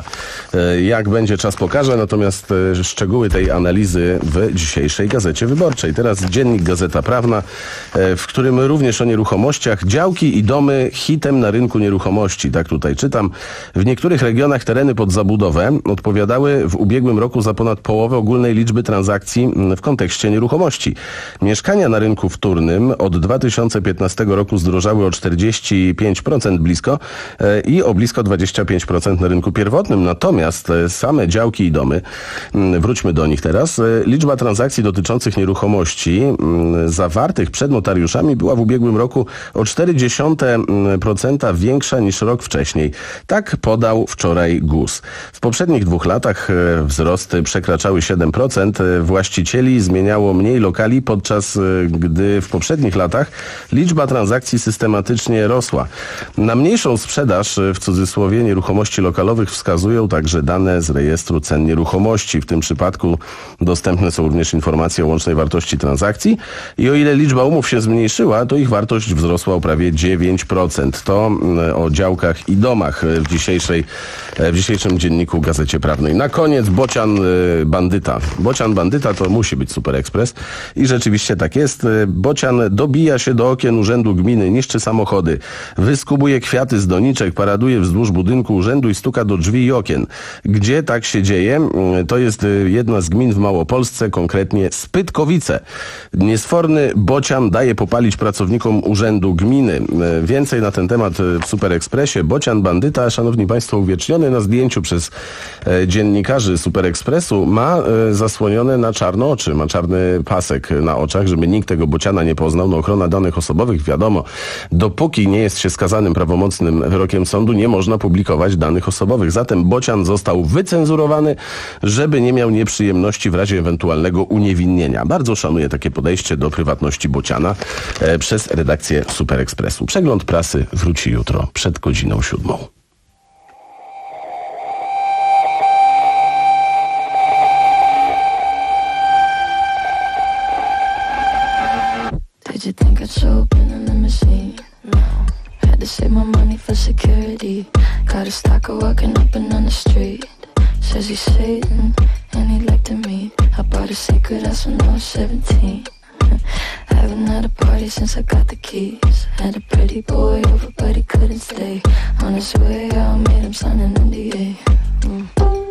A: Jak będzie, czas pokaże, natomiast szczegóły tej analizy w dzisiejszej Gazecie Wyborczej. Teraz dziennik Gazeta Prawna, w którym również o nieruchomościach. Działki i domy hitem na rynku nieruchomości. Tak tutaj czytam. W niektórych regionach tereny pod zabudowę odpowiadały w ubiegłym roku za ponad połowę ogólnej liczby transakcji w kontekście nieruchomości. Mieszkania na rynku wtórnym od dwa tysiące piętnastego roku zdrożały o czterdzieści pięć procent blisko i o blisko dwadzieścia pięć procent na rynku pierwotnym. Natomiast same działki i domy, wróćmy do nich teraz, liczba transakcji dotyczących nieruchomości zawartych przed notariuszami była w ubiegłym roku o cztery dziesiąte procent większa niż rok wcześniej. Tak podał wczoraj G U S. W poprzednich dwóch latach wzrosty przekraczały siedem procent. Właścicieli zmieniało mniej lokali, podczas gdy w poprzednich latach liczba transakcji systematycznie rosła. Na mniejszą sprzedaż, w cudzysłowie, nieruchomości lokalowych wskazują także dane z rejestru cen nieruchomości. W tym przypadku dostępne są również informacje o łącznej wartości transakcji i o ile liczba umów się zmniejszyła, to ich wartość wzrosła o prawie dziewięć procent. To o działkach i domach w dzisiejszej, w dzisiejszym dzienniku Gazecie Prawnej. Na koniec Bocian Bandyta. Bocian Bandyta to musi być Super Express i rzeczywiście tak jest. Bocian dobija się do okien Urzędu Gminy, niszczy samochody, wyskubuje kwiaty z doniczek, paraduje wzdłuż budynku urzędu i stuka do drzwi i okien. Gdzie tak się dzieje? To jest jedna z gmin w Małopolsce, konkretnie Spytkowice. Niesforny Bocian daje popalić pracownikom Urzędu Gminy. Więcej na ten temat w Super Expressie. Bocian Bandyta, szanowni państwo, uwieczniony na zdjęciu przez dziennikarzy Super Expressu, ma zasłonione na czarno oczy, ma czarny pasek na oczach, żeby nikt tego bociana nie poznał. No, ochrona danych osobowych, wiadomo, dopóki nie jest się skazanym prawomocnym wyrokiem sądu, nie można publikować danych osobowych. Zatem bocian został wycenzurowany, żeby nie miał nieprzyjemności w razie ewentualnego uniewinnienia. Bardzo szanuję takie podejście do prywatności bociana e, przez redakcję Super Expressu. Przegląd prasy wróci jutro przed godziną siódmą.
G: Did you think I'd show up in a limousine? No. Had to save my money for security. Got a stalker walking up and down the street. Says he's Satan and he'd like to meet. I bought a secret house when I was seventeen. Haven't had a party since I got the keys. Had a pretty boy over but he couldn't stay. On his way out, made him sign an N D A. Mm.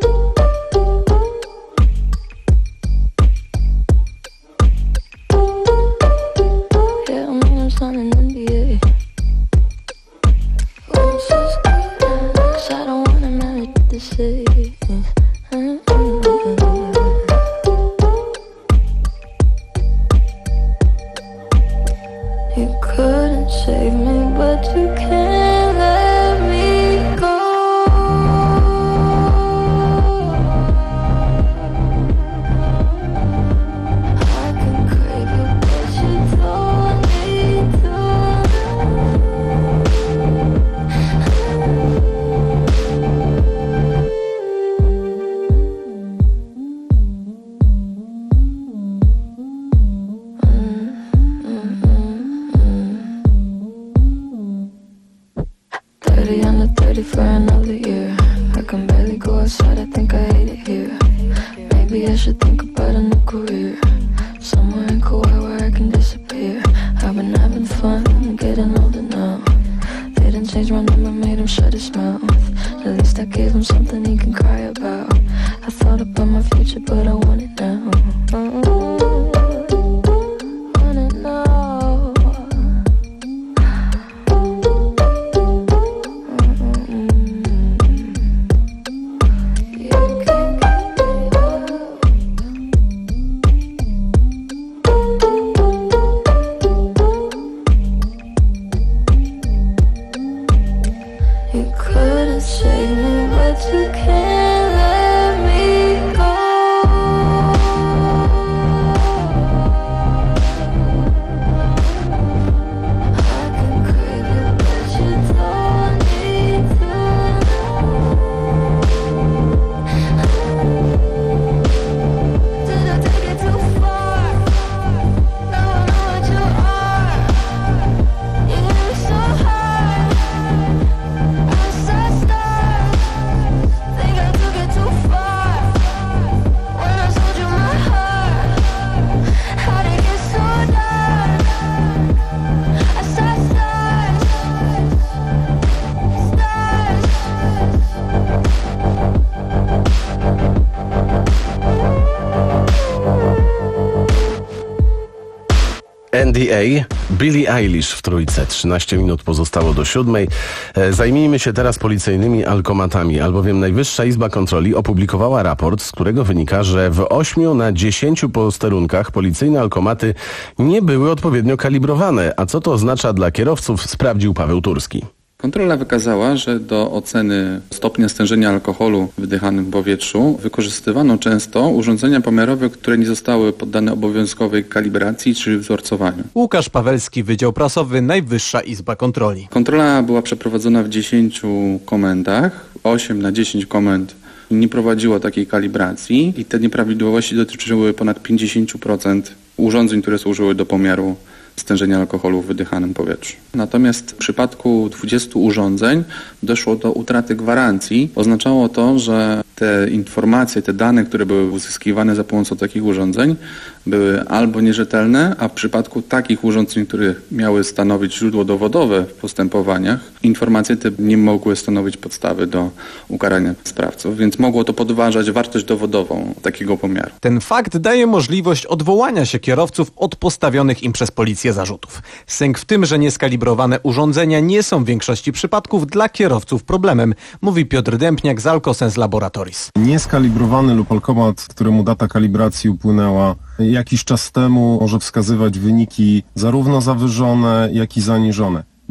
G: Yeah, I made him sign an N D A. Cause I don't wanna marry the city. You couldn't save me, but you can't let me go. I can crave you, but you don't need to. thirty under thirty for another year. I can barely go outside, I think I hate it here. Maybe I should think about a new career. Somewhere in Kauai where I can disappear. I've been having fun, getting older now. Didn't change my number, made him shut his mouth. At least I gave him something he can cry about. I thought about my future, but I want it now. Oh, want it now. You couldn't save me, but you can't let me go. I can crave you, but you don't need to. Did I take it too far? Now I know what you are. You hit me so hard. Outside stars, think I took it too far. When I sold you my heart, how'd it get so dark? Outside stars,
A: N D A, Billie Eilish w trójce. trzynaście minut pozostało do siódmej. E, Zajmijmy się teraz policyjnymi alkomatami, albowiem Najwyższa Izba Kontroli opublikowała raport, z którego wynika, że w ośmiu na dziesięciu posterunkach policyjne alkomaty nie były odpowiednio kalibrowane. A co to oznacza dla kierowców, sprawdził Paweł Turski.
H: Kontrola wykazała, że do oceny stopnia stężenia alkoholu w wydychanym powietrzu wykorzystywano często urządzenia pomiarowe, które nie zostały poddane obowiązkowej kalibracji czy wzorcowaniu.
J: Łukasz Pawelski, Wydział Prasowy, Najwyższa Izba Kontroli.
H: Kontrola była przeprowadzona w dziesięciu komendach. osiem na dziesięć komend nie prowadziło takiej kalibracji i te nieprawidłowości dotyczyły ponad pięćdziesiąt procent urządzeń, które służyły do pomiaru stężenia alkoholu w wydychanym powietrzu. Natomiast w przypadku dwudziestu urządzeń doszło do utraty gwarancji. Oznaczało to, że te informacje, te dane, które były uzyskiwane za pomocą takich urządzeń, były albo nierzetelne, a w przypadku takich urządzeń, które miały stanowić źródło dowodowe w postępowaniach, informacje te nie mogły stanowić podstawy do ukarania sprawców, więc mogło to podważać wartość dowodową takiego pomiaru.
J: Ten fakt daje możliwość odwołania się kierowców od postawionych im przez policję zarzutów. Sęk w tym, że nieskalibrowane urządzenia nie są w większości przypadków dla kierowców problemem, mówi Piotr Dępniak z Alcosens Laboratories.
X: Nieskalibrowany lub alkomat, któremu data kalibracji upłynęła jakiś czas temu, może wskazywać wyniki zarówno zawyżone, jak i zaniżone.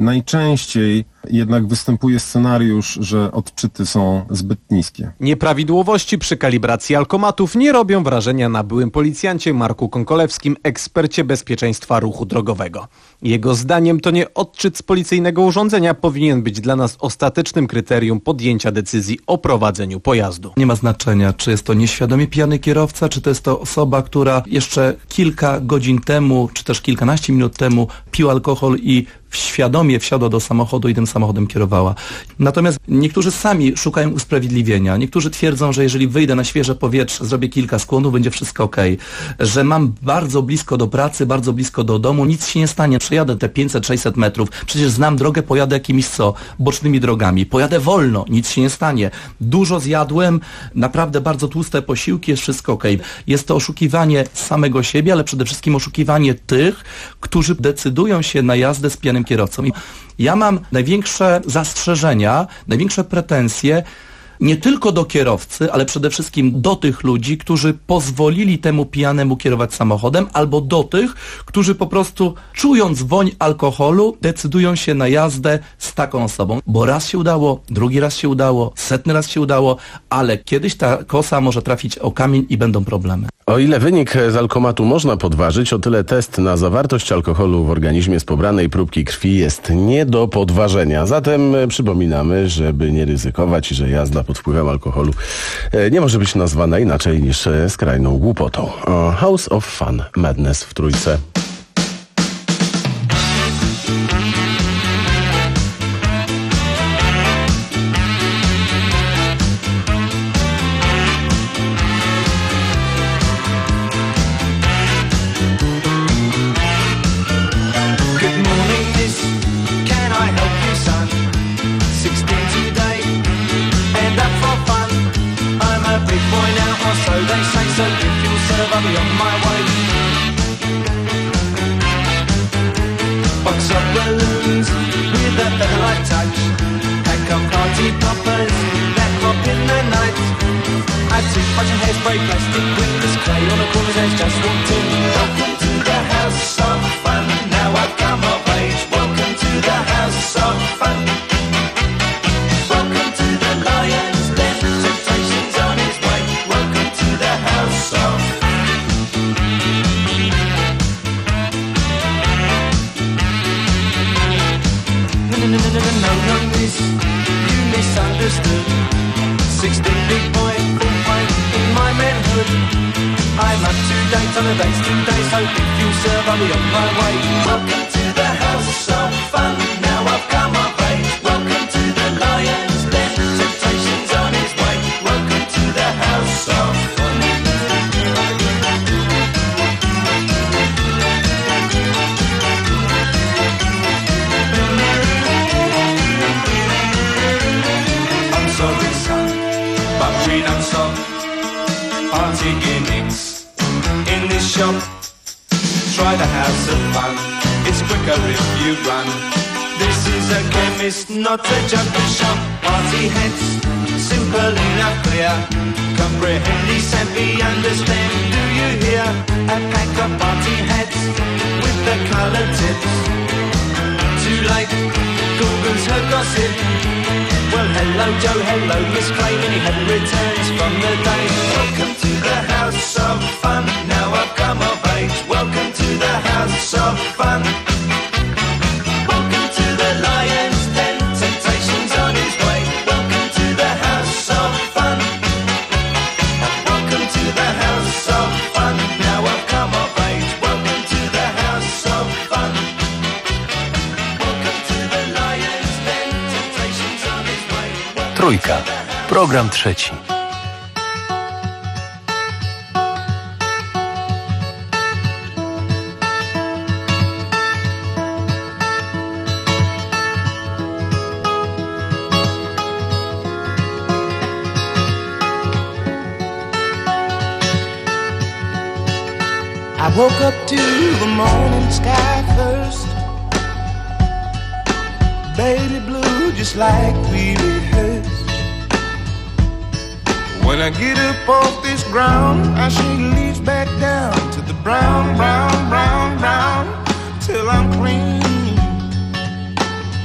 X: Najczęściej jednak występuje scenariusz, że odczyty są zbyt niskie.
J: Nieprawidłowości przy kalibracji alkomatów nie robią wrażenia na byłym policjancie Marku Konkolewskim, ekspercie bezpieczeństwa ruchu drogowego. Jego zdaniem to nie odczyt z policyjnego urządzenia powinien być dla nas ostatecznym kryterium podjęcia decyzji o prowadzeniu pojazdu.
B: Nie ma znaczenia, czy jest to nieświadomie pijany kierowca, czy to jest to osoba, która jeszcze kilka godzin temu, czy też kilkanaście minut temu pił alkohol i świadomie wsiadła do samochodu i tym samochodem kierowała. Natomiast niektórzy sami szukają usprawiedliwienia. Niektórzy twierdzą, że jeżeli wyjdę na świeże powietrze, zrobię kilka skłonów, będzie wszystko okej. Że mam bardzo blisko do pracy, bardzo blisko do domu, nic się nie stanie. Przejadę te pięćset sześćset metrów. Przecież znam drogę, pojadę jakimiś co? Bocznymi drogami. Pojadę wolno, nic się nie stanie. Dużo zjadłem, naprawdę bardzo tłuste posiłki, jest wszystko okej. Jest to oszukiwanie samego siebie, ale przede wszystkim oszukiwanie tych, którzy decydują się na jazdę z pijanym kierowcą. I ja mam największe zastrzeżenia, największe pretensje nie tylko do kierowcy, ale przede wszystkim do tych ludzi, którzy pozwolili temu pijanemu kierować samochodem, albo do tych, którzy po prostu czując woń alkoholu decydują się na jazdę z taką osobą. Bo raz się udało, drugi raz się udało, setny raz się udało, ale kiedyś ta kosa może trafić o kamień i będą problemy.
A: O ile wynik z alkomatu można podważyć, o tyle test na zawartość alkoholu w organizmie z pobranej próbki krwi jest nie do podważenia. Zatem przypominamy, żeby nie ryzykować, że jazda pod wpływem alkoholu nie może być nazwana inaczej niż skrajną głupotą. House of Fun Madness w Trójce.
R: Try the House of Fun, it's quicker if you run. This is a chemist, not a jungle shop. Party heads, simple enough, clear. Comprehend, simply understand, do you hear? A pack of party heads with the colored tips. Too late, Google's her gossip. Well, hello Joe, hello Miss Clay, many happy returns from the day. Welcome to the House of Fun, now I've come of age. Welcome to the House of Fun. Welcome to the Lion's Den, temptation's on his way. Welcome to the House of Fun. Welcome to the House of Fun, now I've come of age. Welcome to the House of Fun. Welcome to the Lion's Den, temptation's on his way.
C: Trójka. Program trzeci.
R: I woke up to the morning sky first, baby blue just like we rehearsed. When I get up off this ground, I shake leaves back down to the brown, brown, brown, brown, till I'm clean.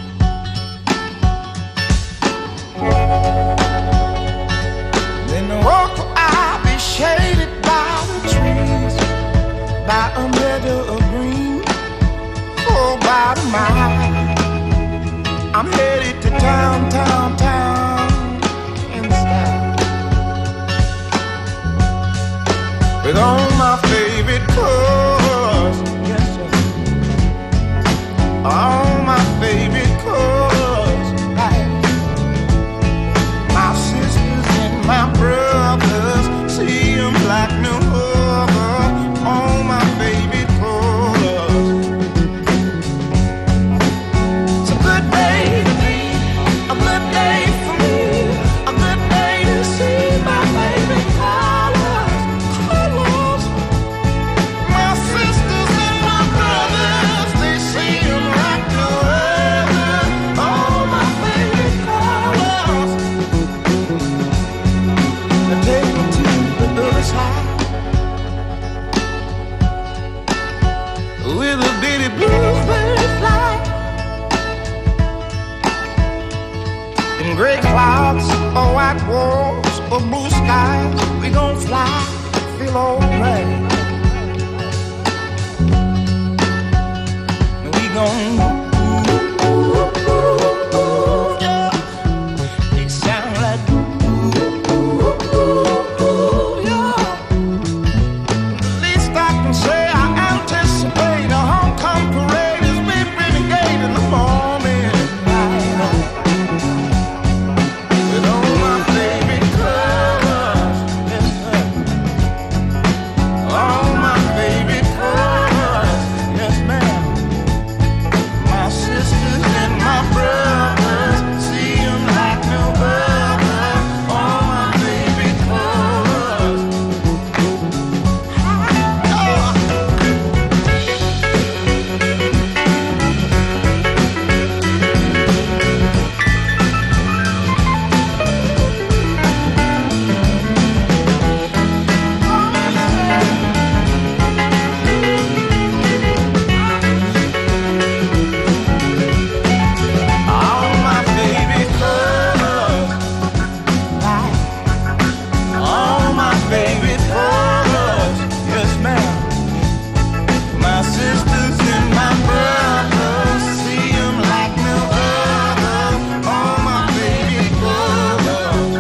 R: out of mind. I'm headed to town, town, town in style with all my favorite clothes. Yes, sir. All my favorite clothes. My sisters and my brothers, see 'em like no other. All my favorite clothes. It's a good day to be, a good day for me, a good day to see my favorite colors, colors. My sisters and my brothers, they see 'em like no other. All my favorite colors. Now take me to the other side with a bitty bluebird fly. In gray clouds or white walls or blue skies, we gon' fly, feel alright. We gon' ooh, ooh, ooh, ooh, yeah. It sound like ooh, ooh, ooh, ooh, yeah. At least I can say I anticipate a homecoming parade as we renegade in the morning light. With all my favorite colors, yes, sir. All my favorite colors, yes, ma'am. My sisters and my brothers, see 'em like no other. All my favorite colors. All my favorite colors. All my favorite colors. Yes, ma'am. My sisters and my brothers, see 'em like no other. All my favorite colors.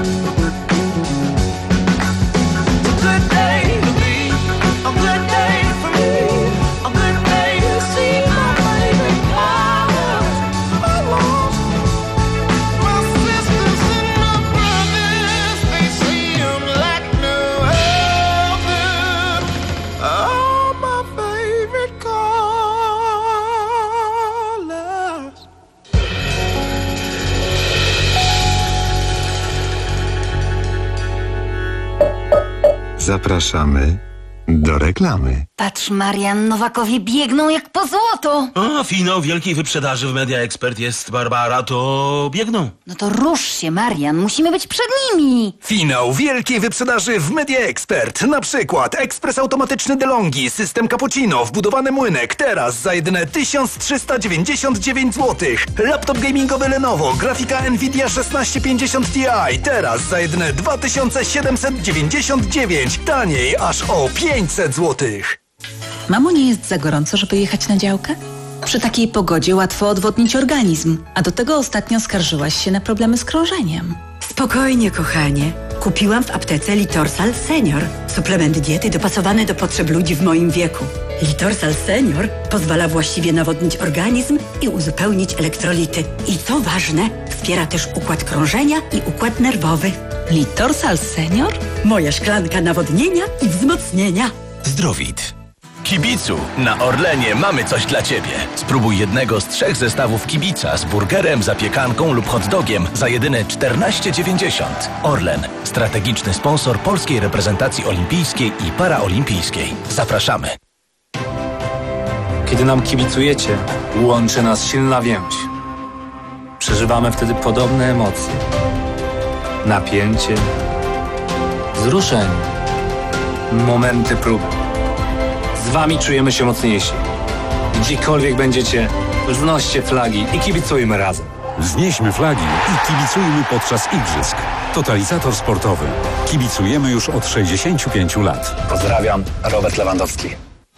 R: It's a good day to be, a good day for me, a good day to see my favorite colors. Colors. My sisters and my brothers, they see 'em like no other. All my favorite colors.
L: Zapraszamy do reklamy.
I: Patrz, Marian, Nowakowie biegną jak po złoto.
M: O, finał wielkiej wyprzedaży w Media Expert jest, Barbara, to biegną.
I: No to rusz się, Marian, musimy być przed nimi.
K: Finał wielkiej wyprzedaży w Media Expert. Na przykład ekspres automatyczny DeLonghi, system cappuccino, wbudowany młynek. Teraz za jedyne tysiąc trzysta dziewięćdziesiąt dziewięć złotych. Laptop gamingowy Lenovo, grafika Nvidia szesnaście pięćdziesiąt Ti. Teraz za jedyne dwa tysiące siedemset dziewięćdziesiąt dziewięć. Taniej aż o pięćset złotych.
O: Mamo, nie jest za gorąco, żeby jechać na działkę? Przy takiej pogodzie łatwo odwodnić organizm, a do tego ostatnio skarżyłaś się na problemy z krążeniem.
P: Spokojnie, kochanie. Kupiłam w aptece Litorsal Senior. Suplement diety dopasowany do potrzeb ludzi w moim wieku. Litorsal Senior pozwala właściwie nawodnić organizm i uzupełnić elektrolity. I co ważne, wspiera też układ krążenia i układ nerwowy.
O: Litorsal Senior?
P: Moja szklanka nawodnienia i wzmocnienia.
C: Zdrowit. Kibicu, na Orlenie mamy coś dla Ciebie. Spróbuj jednego z trzech zestawów kibica z burgerem, zapiekanką lub hot dogiem za jedyne czternaście dziewięćdziesiąt. Orlen, strategiczny sponsor polskiej reprezentacji olimpijskiej i paraolimpijskiej. Zapraszamy.
Y: Kiedy nam kibicujecie, łączy nas silna więź. Przeżywamy wtedy podobne emocje. Napięcie, wzruszenie, momenty próby. Z Wami czujemy się mocniejsi. Gdziekolwiek będziecie, wznoście flagi i kibicujmy razem.
Q: Wznieśmy flagi i kibicujmy podczas igrzysk. Totalizator sportowy. Kibicujemy już od sześćdziesięciu pięciu lat.
Y: Pozdrawiam, Robert Lewandowski.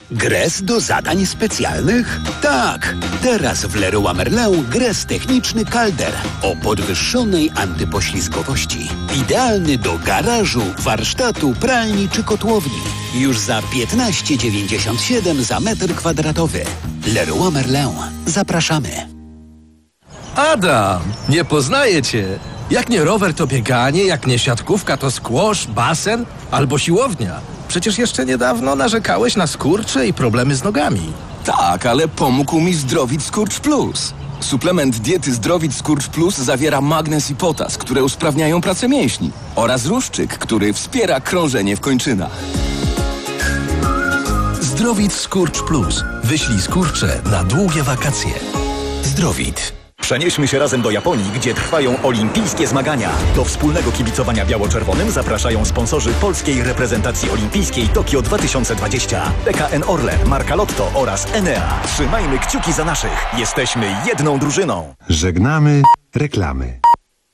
E: Gres do zadań specjalnych? Tak! Teraz w Leroy Merlin gres techniczny Calder o podwyższonej antypoślizgowości. Idealny do garażu, warsztatu, pralni czy kotłowni. Już za piętnaście dziewięćdziesiąt siedem za metr kwadratowy. Leroy Merlin. Zapraszamy.
S: Adam, nie poznaję cię. Jak nie rower, to bieganie, jak nie siatkówka, to squash, basen albo siłownia. Przecież jeszcze niedawno narzekałeś na skurcze i problemy z nogami.
T: Tak, ale pomógł mi Zdrowit Skurcz Plus. Suplement diety Zdrowit Skurcz Plus zawiera magnez i potas, które usprawniają pracę mięśni, oraz ruszczyk, który wspiera krążenie w kończynach.
C: Zdrowit Skurcz Plus. Wyślij skurcze na długie wakacje. Zdrowit.
U: Przenieśmy się razem do Japonii, gdzie trwają olimpijskie zmagania. Do wspólnego kibicowania biało-czerwonym zapraszają sponsorzy polskiej reprezentacji olimpijskiej Tokio dwa tysiące dwadzieścia. P K N Orlen, Marka Lotto oraz Enea. Trzymajmy kciuki za naszych. Jesteśmy jedną drużyną.
L: Żegnamy reklamy.